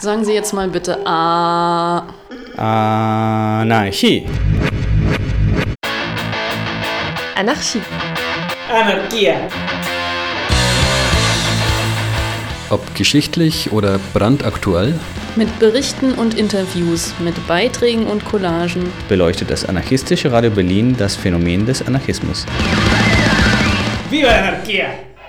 Sagen Sie jetzt mal bitte A. Anarchie. Anarchie. Anarchia. Ob geschichtlich oder brandaktuell, Mit Berichten und Interviews, mit Beiträgen und Collagen beleuchtet das anarchistische Radio Berlin das Phänomen des Anarchismus. Viva la anarquía!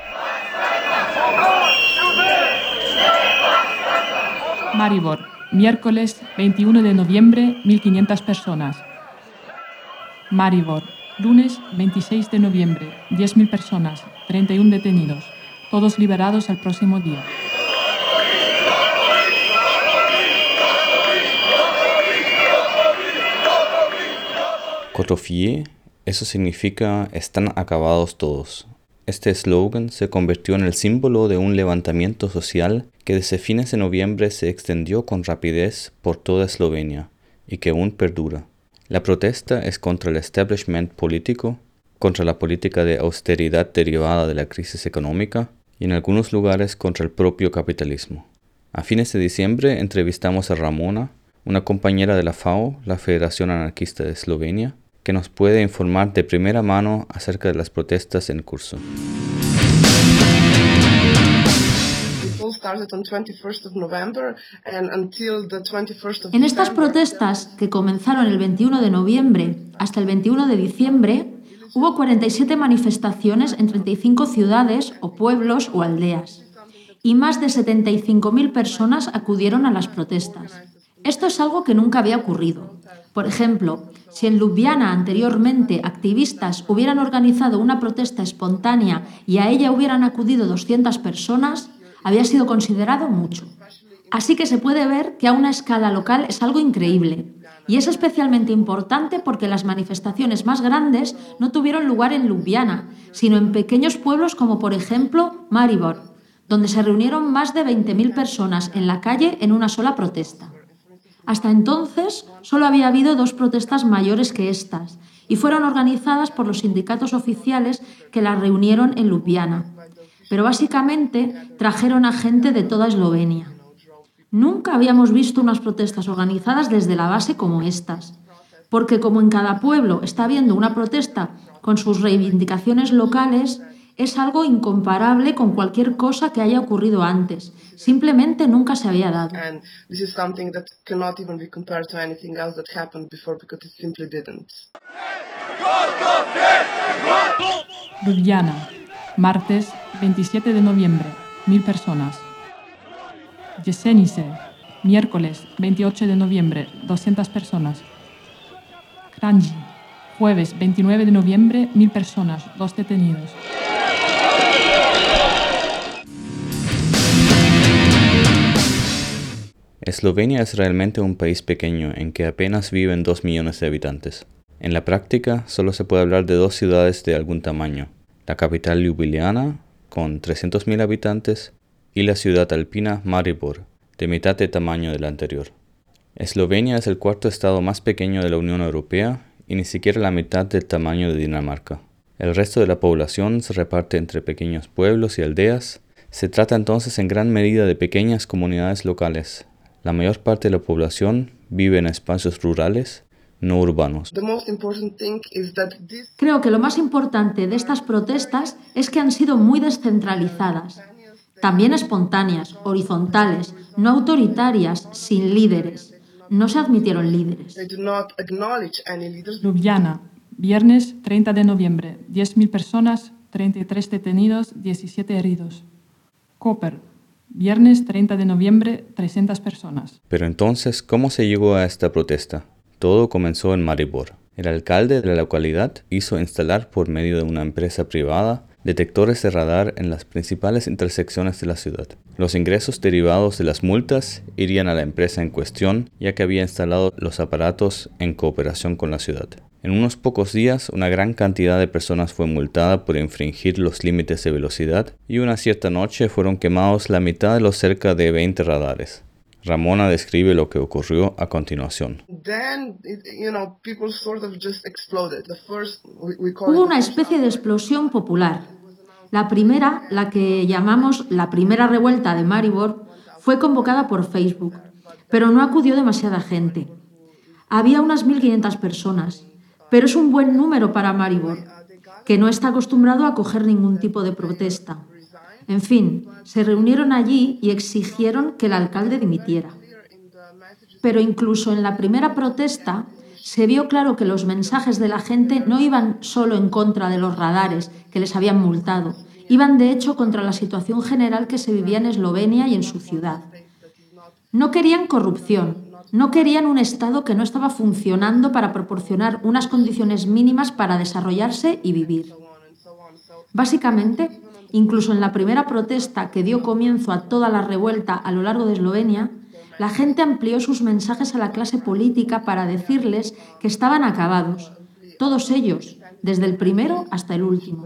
Maribor, miércoles 21 de noviembre, 1.500 personas. Maribor, lunes 26 de noviembre, 10.000 personas, 31 detenidos, todos liberados el próximo día. Cotofié, eso significa están acabados todos. Este eslogan se convirtió en el símbolo de un levantamiento social que desde fines de noviembre se extendió con rapidez por toda Eslovenia y que aún perdura. La protesta es contra el establishment político, contra la política de austeridad derivada de la crisis económica y en algunos lugares contra el propio capitalismo. A fines de diciembre entrevistamos a Ramona, una compañera de la FAO, la Federación Anarquista de Eslovenia, que nos puede informar de primera mano acerca de las protestas en curso. En estas protestas, que comenzaron el 21 de noviembre hasta el 21 de diciembre, hubo 47 manifestaciones en 35 ciudades o pueblos o aldeas, y más de 75.000 personas acudieron a las protestas. Esto es algo que nunca había ocurrido. Por ejemplo, si en Ljubljana anteriormente activistas hubieran organizado una protesta espontánea y a ella hubieran acudido 200 personas, había sido considerado mucho. Así que se puede ver que a una escala local es algo increíble. Y es especialmente importante porque las manifestaciones más grandes no tuvieron lugar en Ljubljana, sino en pequeños pueblos como por ejemplo Maribor, donde se reunieron más de 20.000 personas en la calle en una sola protesta. Hasta entonces, solo había habido 2 protestas mayores que estas, y fueron organizadas por los sindicatos oficiales que las reunieron en Ljubljana. Pero básicamente trajeron a gente de toda Eslovenia. Nunca habíamos visto unas protestas organizadas desde la base como estas, porque como en cada pueblo está habiendo una protesta con sus reivindicaciones locales, es algo incomparable con cualquier cosa que haya ocurrido antes. Simplemente nunca se había dado. Ljubljana, martes 27 de noviembre, 1.000 personas. Jesenice, miércoles 28 de noviembre, 200 personas. Kranji, jueves 29 de noviembre, 1.000 personas, 2 detenidos. Eslovenia es realmente un país pequeño en que apenas viven 2 millones de habitantes. En la práctica, solo se puede hablar de 2 ciudades de algún tamaño, la capital Ljubljana, con 300.000 habitantes, y la ciudad alpina Maribor, de mitad de tamaño de la anterior. Eslovenia es el 4º estado más pequeño de la Unión Europea y ni siquiera la mitad del tamaño de Dinamarca. El resto de la población se reparte entre pequeños pueblos y aldeas. Se trata entonces en gran medida de pequeñas comunidades locales. La mayor parte de la población vive en espacios rurales, no urbanos. Creo que lo más importante de estas protestas es que han sido muy descentralizadas, también espontáneas, horizontales, no autoritarias, sin líderes. No se admitieron líderes. Ljubljana, viernes 30 de noviembre, 10.000 personas, 33 detenidos, 17 heridos. Koper, viernes 30 de noviembre, 300 personas. Pero entonces, ¿cómo se llegó a esta protesta? Todo comenzó en Maribor. El alcalde de la localidad hizo instalar por medio de una empresa privada detectores de radar en las principales intersecciones de la ciudad. Los ingresos derivados de las multas irían a la empresa en cuestión, ya que había instalado los aparatos en cooperación con la ciudad. En unos pocos días, una gran cantidad de personas fue multada por infringir los límites de velocidad y una cierta noche fueron quemados la mitad de los cerca de 20 radares. Ramona describe lo que ocurrió a continuación. Hubo una especie de explosión popular. La primera, la que llamamos la primera revuelta de Maribor, fue convocada por Facebook, pero no acudió demasiada gente. Había unas 1.500 personas, pero es un buen número para Maribor, que no está acostumbrado a acoger ningún tipo de protesta. En fin, se reunieron allí y exigieron que el alcalde dimitiera. Pero incluso en la primera protesta se vio claro que los mensajes de la gente no iban solo en contra de los radares que les habían multado, iban de hecho contra la situación general que se vivía en Eslovenia y en su ciudad. No querían corrupción, no querían un Estado que no estaba funcionando para proporcionar unas condiciones mínimas para desarrollarse y vivir. Básicamente, incluso en la primera protesta que dio comienzo a toda la revuelta a lo largo de Eslovenia, la gente amplió sus mensajes a la clase política para decirles que estaban acabados, todos ellos, desde el primero hasta el último.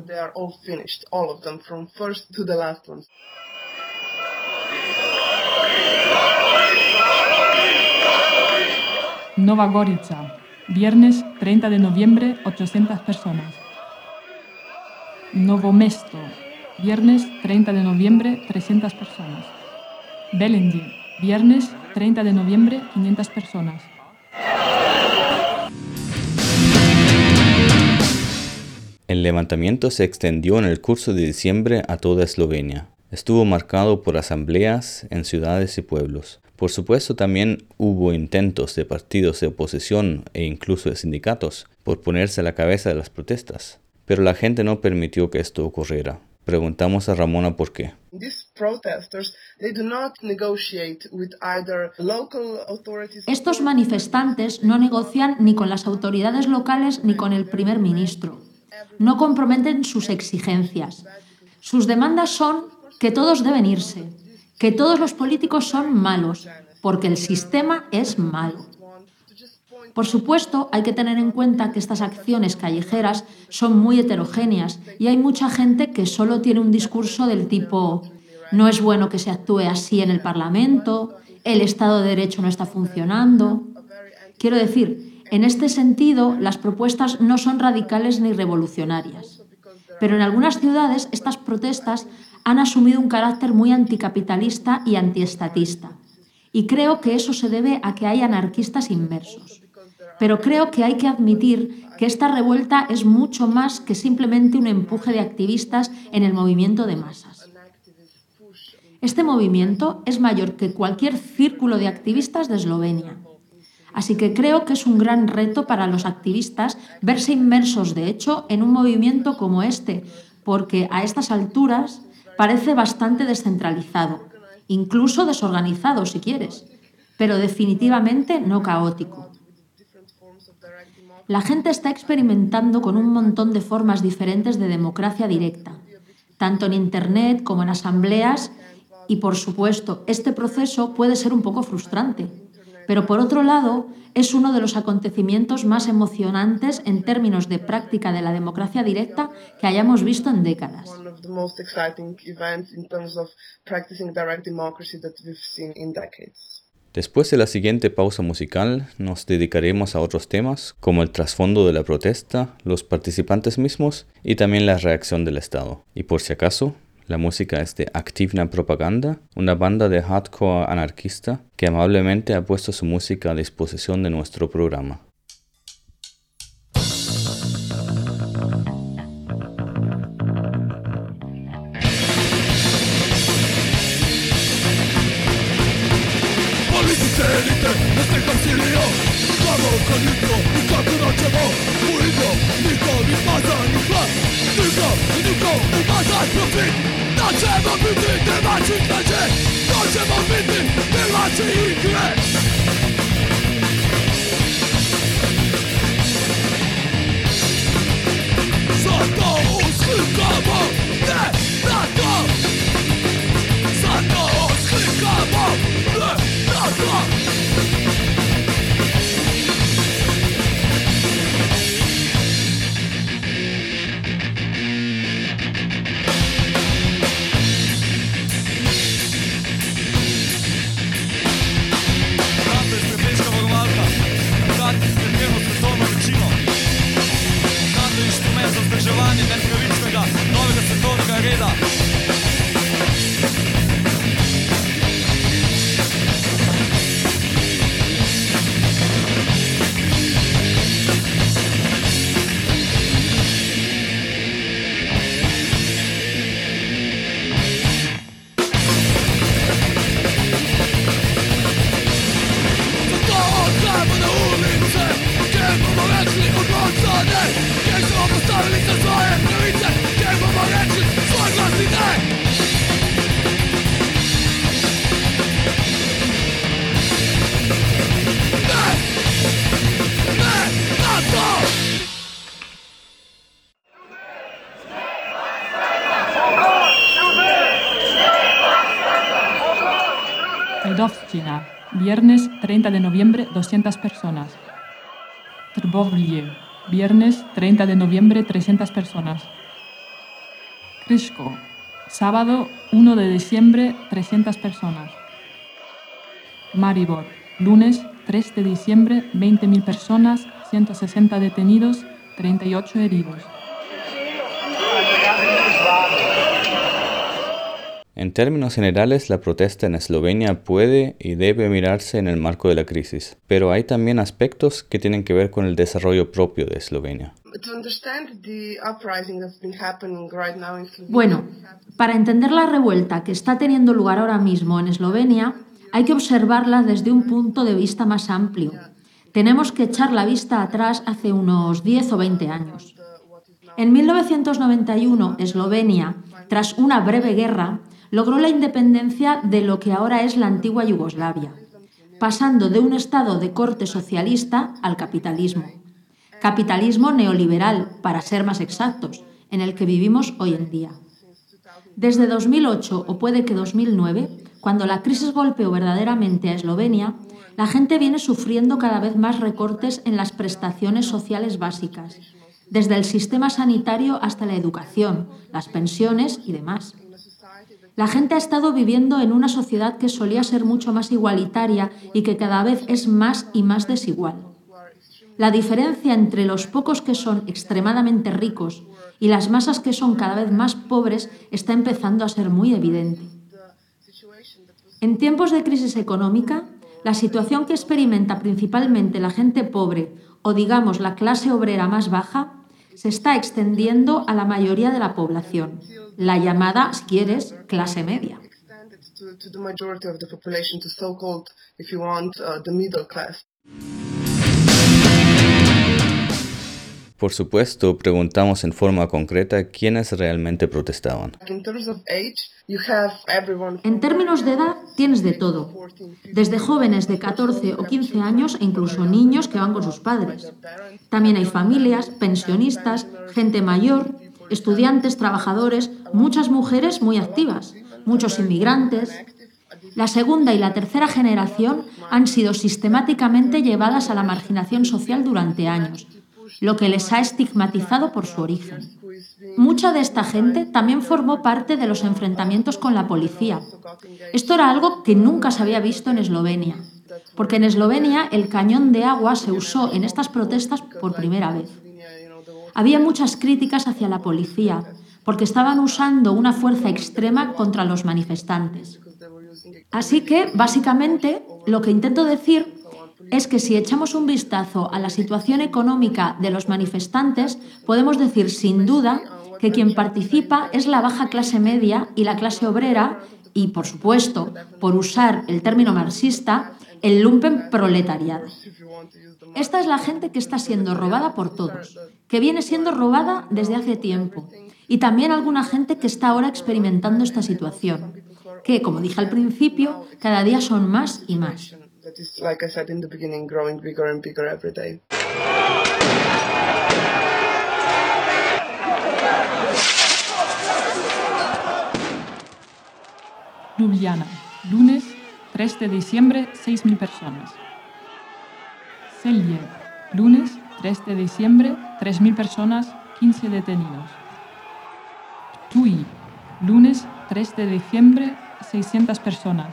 Nova Gorica, viernes 30 de noviembre, 800 personas. Novo Mesto, viernes 30 de noviembre, 300 personas. Belenji, viernes 30 de noviembre, 500 personas. El levantamiento se extendió en el curso de diciembre a toda Eslovenia. Estuvo marcado por asambleas en ciudades y pueblos. Por supuesto, también hubo intentos de partidos de oposición e incluso de sindicatos por ponerse a la cabeza de las protestas. Pero la gente no permitió que esto ocurriera. Preguntamos a Ramona por qué. Estos manifestantes no negocian ni con las autoridades locales ni con el primer ministro. No comprometen sus exigencias. Sus demandas son que todos deben irse, que todos los políticos son malos, porque el sistema es malo. Por supuesto, hay que tener en cuenta que estas acciones callejeras son muy heterogéneas y hay mucha gente que solo tiene un discurso del tipo «no es bueno que se actúe así en el Parlamento», «el Estado de Derecho no está funcionando». Quiero decir, en este sentido, las propuestas no son radicales ni revolucionarias. Pero en algunas ciudades estas protestas han asumido un carácter muy anticapitalista y antiestatista. Y creo que eso se debe a que hay anarquistas inmersos. Pero creo que hay que admitir que esta revuelta es mucho más que simplemente un empuje de activistas en el movimiento de masas. Este movimiento es mayor que cualquier círculo de activistas de Eslovenia. Así que creo que es un gran reto para los activistas verse inmersos, de hecho, en un movimiento como este, porque a estas alturas parece bastante descentralizado, incluso desorganizado si quieres, pero definitivamente no caótico. La gente está experimentando con un montón de formas diferentes de democracia directa, tanto en Internet como en asambleas, y por supuesto, este proceso puede ser un poco frustrante. Pero por otro lado, es uno de los acontecimientos más emocionantes en términos de práctica de la democracia directa que hayamos visto en décadas. Después de la siguiente pausa musical, nos dedicaremos a otros temas, como el trasfondo de la protesta, los participantes mismos y también la reacción del Estado. Y por si acaso, la música es de Aktivna Propaganda, una banda de hardcore anarquista que amablemente ha puesto su música a disposición de nuestro programa. Trgovština, viernes 30 de noviembre, 200 personas. Trbovlje, viernes 30 de noviembre, 300 personas. Krško, sábado 1 de diciembre, 300 personas. Maribor, lunes 3 de diciembre, 20.000 personas, 160 detenidos, 38 heridos. En términos generales, la protesta en Eslovenia puede y debe mirarse en el marco de la crisis, pero hay también aspectos que tienen que ver con el desarrollo propio de Eslovenia. Bueno, para entender la revuelta que está teniendo lugar ahora mismo en Eslovenia, hay que observarla desde un punto de vista más amplio. Tenemos que echar la vista atrás hace unos 10 o 20 años. En 1991, Eslovenia, tras una breve guerra, logró la independencia de lo que ahora es la antigua Yugoslavia, pasando de un estado de corte socialista al capitalismo. Capitalismo neoliberal, para ser más exactos, en el que vivimos hoy en día. Desde 2008 o puede que 2009, cuando la crisis golpeó verdaderamente a Eslovenia, la gente viene sufriendo cada vez más recortes en las prestaciones sociales básicas, desde el sistema sanitario hasta la educación, las pensiones y demás. La gente ha estado viviendo en una sociedad que solía ser mucho más igualitaria y que cada vez es más y más desigual. La diferencia entre los pocos que son extremadamente ricos y las masas que son cada vez más pobres está empezando a ser muy evidente. En tiempos de crisis económica, la situación que experimenta principalmente la gente pobre o digamos la clase obrera más baja se está extendiendo a la mayoría de la población, la llamada, si quieres, clase media. Por supuesto, preguntamos en forma concreta quiénes realmente protestaban. En términos de edad, tienes de todo. Desde jóvenes de 14 o 15 años e incluso niños que van con sus padres. También hay familias, pensionistas, gente mayor, estudiantes, trabajadores, muchas mujeres muy activas, muchos inmigrantes. La segunda y la tercera generación han sido sistemáticamente llevadas a la marginación social durante años, lo que les ha estigmatizado por su origen. Mucha de esta gente también formó parte de los enfrentamientos con la policía. Esto era algo que nunca se había visto en Eslovenia, porque en Eslovenia el cañón de agua se usó en estas protestas por primera vez. Había muchas críticas hacia la policía, porque estaban usando una fuerza extrema contra los manifestantes. Así que, básicamente, lo que intento decir es que si echamos un vistazo a la situación económica de los manifestantes, podemos decir sin duda que quien participa es la baja clase media y la clase obrera y, por supuesto, por usar el término marxista, el lumpen proletariado. Esta es la gente que está siendo robada por todos, que viene siendo robada desde hace tiempo, y también alguna gente que está ahora experimentando esta situación, que, como dije al principio, cada día son más y más. Ljubljana, lunes 3 de diciembre, 6.000 personas. Celje, lunes 3 de diciembre, 3.000 personas, 15 detenidos. Ptuj, lunes 3 de diciembre, 600 personas.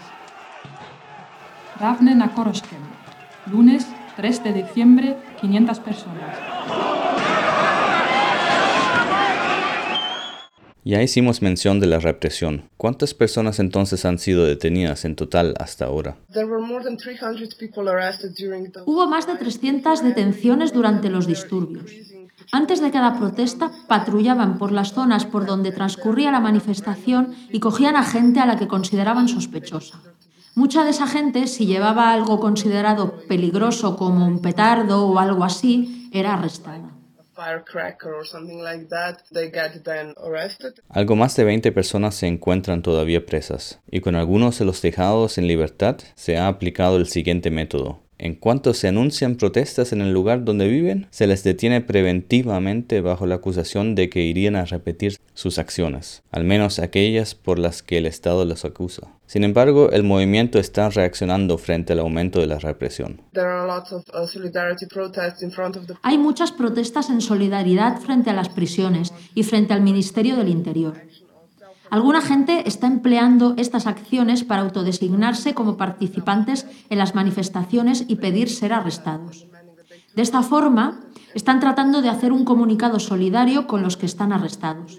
Ravne na Koroškem, lunes 3 de diciembre, 500 personas. Ya hicimos mención de la represión. ¿Cuántas personas entonces han sido detenidas en total hasta ahora? Hubo más de 300 detenciones durante los disturbios. Antes de cada protesta, patrullaban por las zonas por donde transcurría la manifestación y cogían a gente a la que consideraban sospechosa. Mucha de esa gente, si llevaba algo considerado peligroso como un petardo o algo así, era arrestada. Algo más de 20 personas se encuentran todavía presas, y con algunos de los dejados en libertad se ha aplicado el siguiente método. En cuanto se anuncian protestas en el lugar donde viven, se les detiene preventivamente bajo la acusación de que irían a repetir sus acciones, al menos aquellas por las que el Estado les acusa. Sin embargo, el movimiento está reaccionando frente al aumento de la represión. Hay muchas protestas en solidaridad frente a las prisiones y frente al Ministerio del Interior. Alguna gente está empleando estas acciones para autodesignarse como participantes en las manifestaciones y pedir ser arrestados. De esta forma, están tratando de hacer un comunicado solidario con los que están arrestados.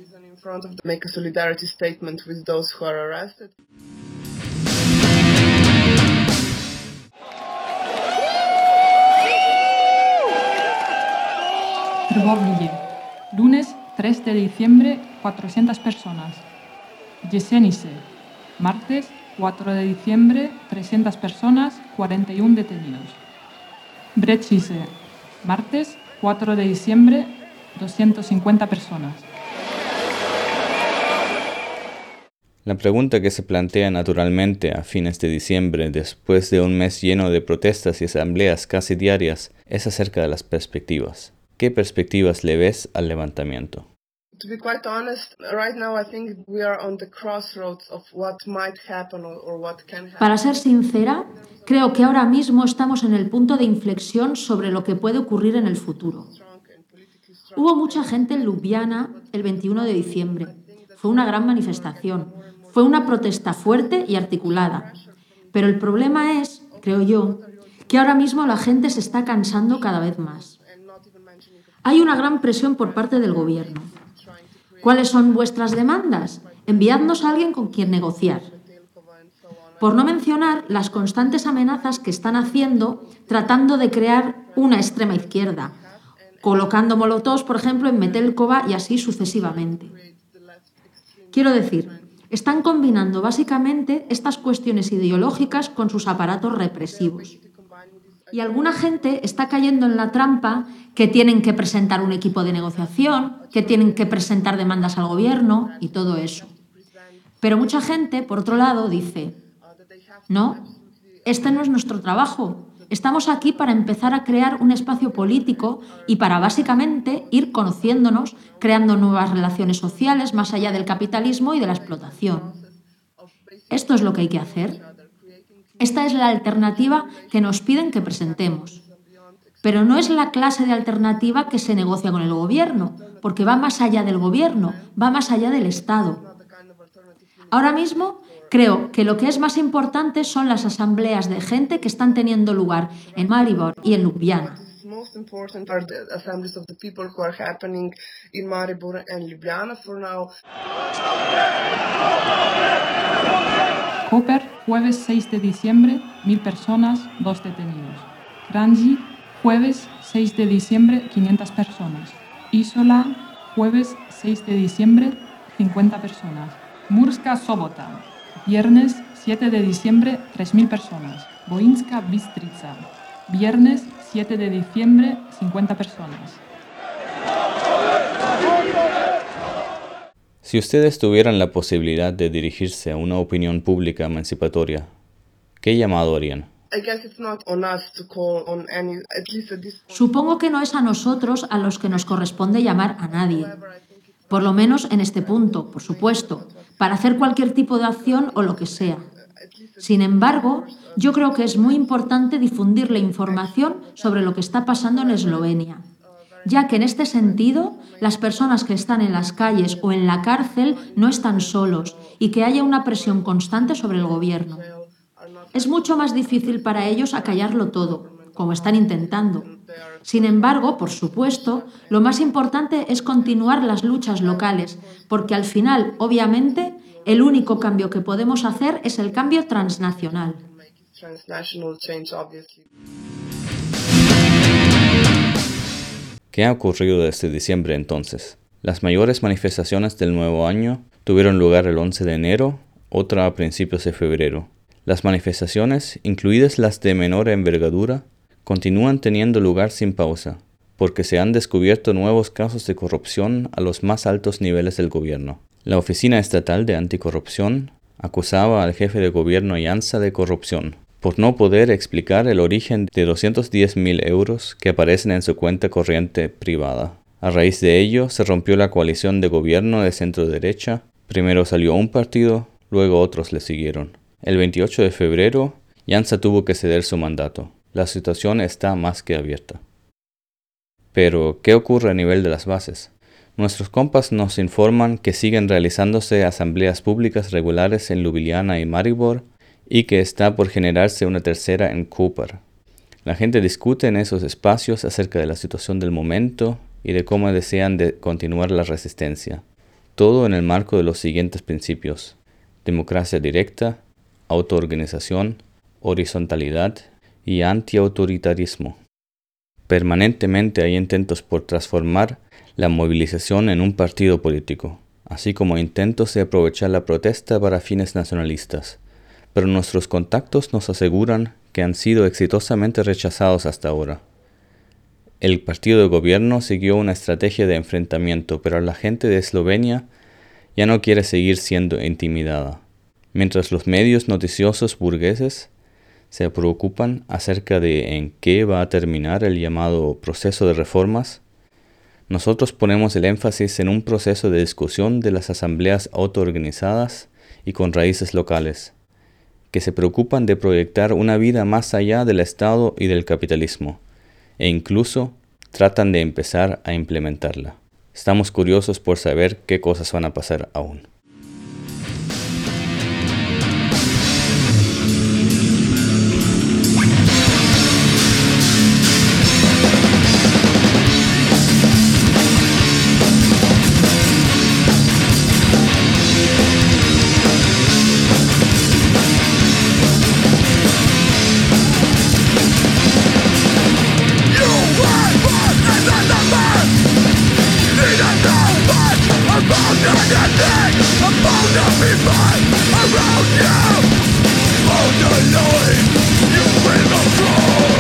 Trgovlje, lunes 3 de diciembre, 400 personas. Jesenice, martes 4 de diciembre, 300 personas, 41 detenidos. Brečice, martes 4 de diciembre, 250 personas. La pregunta que se plantea naturalmente a fines de diciembre, después de un mes lleno de protestas y asambleas casi diarias, es acerca de las perspectivas. ¿Qué perspectivas le ves al levantamiento? To be quite honest, right now I think we are on the crossroads of what might happen or what can happen. Para ser sincera, creo que ahora mismo estamos en el punto de inflexión sobre lo que puede ocurrir en el futuro. Hubo mucha gente en Ljubljana el 21 de diciembre. Fue una gran manifestación. Fue una protesta fuerte y articulada. Pero el problema es, creo yo, que ahora mismo la gente se está cansando cada vez más. Hay una gran presión por parte del gobierno. ¿Cuáles son vuestras demandas? Enviadnos a alguien con quien negociar. Por no mencionar las constantes amenazas que están haciendo tratando de crear una extrema izquierda, colocando molotovs, por ejemplo, en Metelkova y así sucesivamente. Quiero decir, están combinando básicamente estas cuestiones ideológicas con sus aparatos represivos. Y alguna gente está cayendo en la trampa que tienen que presentar un equipo de negociación, que tienen que presentar demandas al gobierno y todo eso. Pero mucha gente, por otro lado, dice, no, este no es nuestro trabajo. Estamos aquí para empezar a crear un espacio político y para básicamente ir conociéndonos, creando nuevas relaciones sociales más allá del capitalismo y de la explotación. Esto es lo que hay que hacer. Esta es la alternativa que nos piden que presentemos. Pero no es la clase de alternativa que se negocia con el gobierno, porque va más allá del gobierno, va más allá del Estado. Ahora mismo creo que lo que es más importante son las asambleas de gente que están teniendo lugar en Maribor y en Ljubljana. Koper, jueves 6 de diciembre, 1000 personas, 2 detenidos. Kranji, jueves 6 de diciembre, 500 personas. Isola, jueves 6 de diciembre, 50 personas. Murska Sobota, viernes 7 de diciembre, 3000 personas. Voinska Bistrica, viernes 7 de diciembre, 50 personas. Si ustedes tuvieran la posibilidad de dirigirse a una opinión pública emancipatoria, ¿qué llamado harían? Supongo que no es a nosotros a los que nos corresponde llamar a nadie. Por lo menos en este punto, por supuesto, para hacer cualquier tipo de acción o lo que sea. Sin embargo, yo creo que es muy importante difundir la información sobre lo que está pasando en Eslovenia, ya que en este sentido las personas que están en las calles o en la cárcel no están solos y que haya una presión constante sobre el gobierno. Es mucho más difícil para ellos acallarlo todo, como están intentando. Sin embargo, por supuesto, lo más importante es continuar las luchas locales, porque al final, obviamente, el único cambio que podemos hacer es el cambio transnacional. ¿Qué ha ocurrido desde diciembre entonces? Las mayores manifestaciones del nuevo año tuvieron lugar el 11 de enero, otra a principios de febrero. Las manifestaciones, incluidas las de menor envergadura, continúan teniendo lugar sin pausa, porque se han descubierto nuevos casos de corrupción a los más altos niveles del gobierno. La Oficina Estatal de Anticorrupción acusaba al jefe de gobierno Janša de corrupción, por no poder explicar el origen de 210.000 euros que aparecen en su cuenta corriente privada. A raíz de ello, se rompió la coalición de gobierno de centro-derecha. Primero salió un partido, luego otros le siguieron. El 28 de febrero, Janša tuvo que ceder su mandato. La situación está más que abierta. Pero, ¿qué ocurre a nivel de las bases? Nuestros compas nos informan que siguen realizándose asambleas públicas regulares en Ljubljana y Maribor y que está por generarse una tercera en Koper. La gente discute en esos espacios acerca de la situación del momento y de cómo desean continuar la resistencia. Todo en el marco de los siguientes principios: democracia directa, autoorganización, horizontalidad y antiautoritarismo. Permanentemente hay intentos por transformar la movilización en un partido político, así como intentos de aprovechar la protesta para fines nacionalistas, pero nuestros contactos nos aseguran que han sido exitosamente rechazados hasta ahora. El partido de gobierno siguió una estrategia de enfrentamiento, pero la gente de Eslovenia ya no quiere seguir siendo intimidada. Mientras los medios noticiosos burgueses se preocupan acerca de en qué va a terminar el llamado proceso de reformas, nosotros ponemos el énfasis en un proceso de discusión de las asambleas autoorganizadas y con raíces locales, que se preocupan de proyectar una vida más allá del Estado y del capitalismo, e incluso tratan de empezar a implementarla. Estamos curiosos por saber qué cosas van a pasar aún. Around you, hold the line, you will not throw.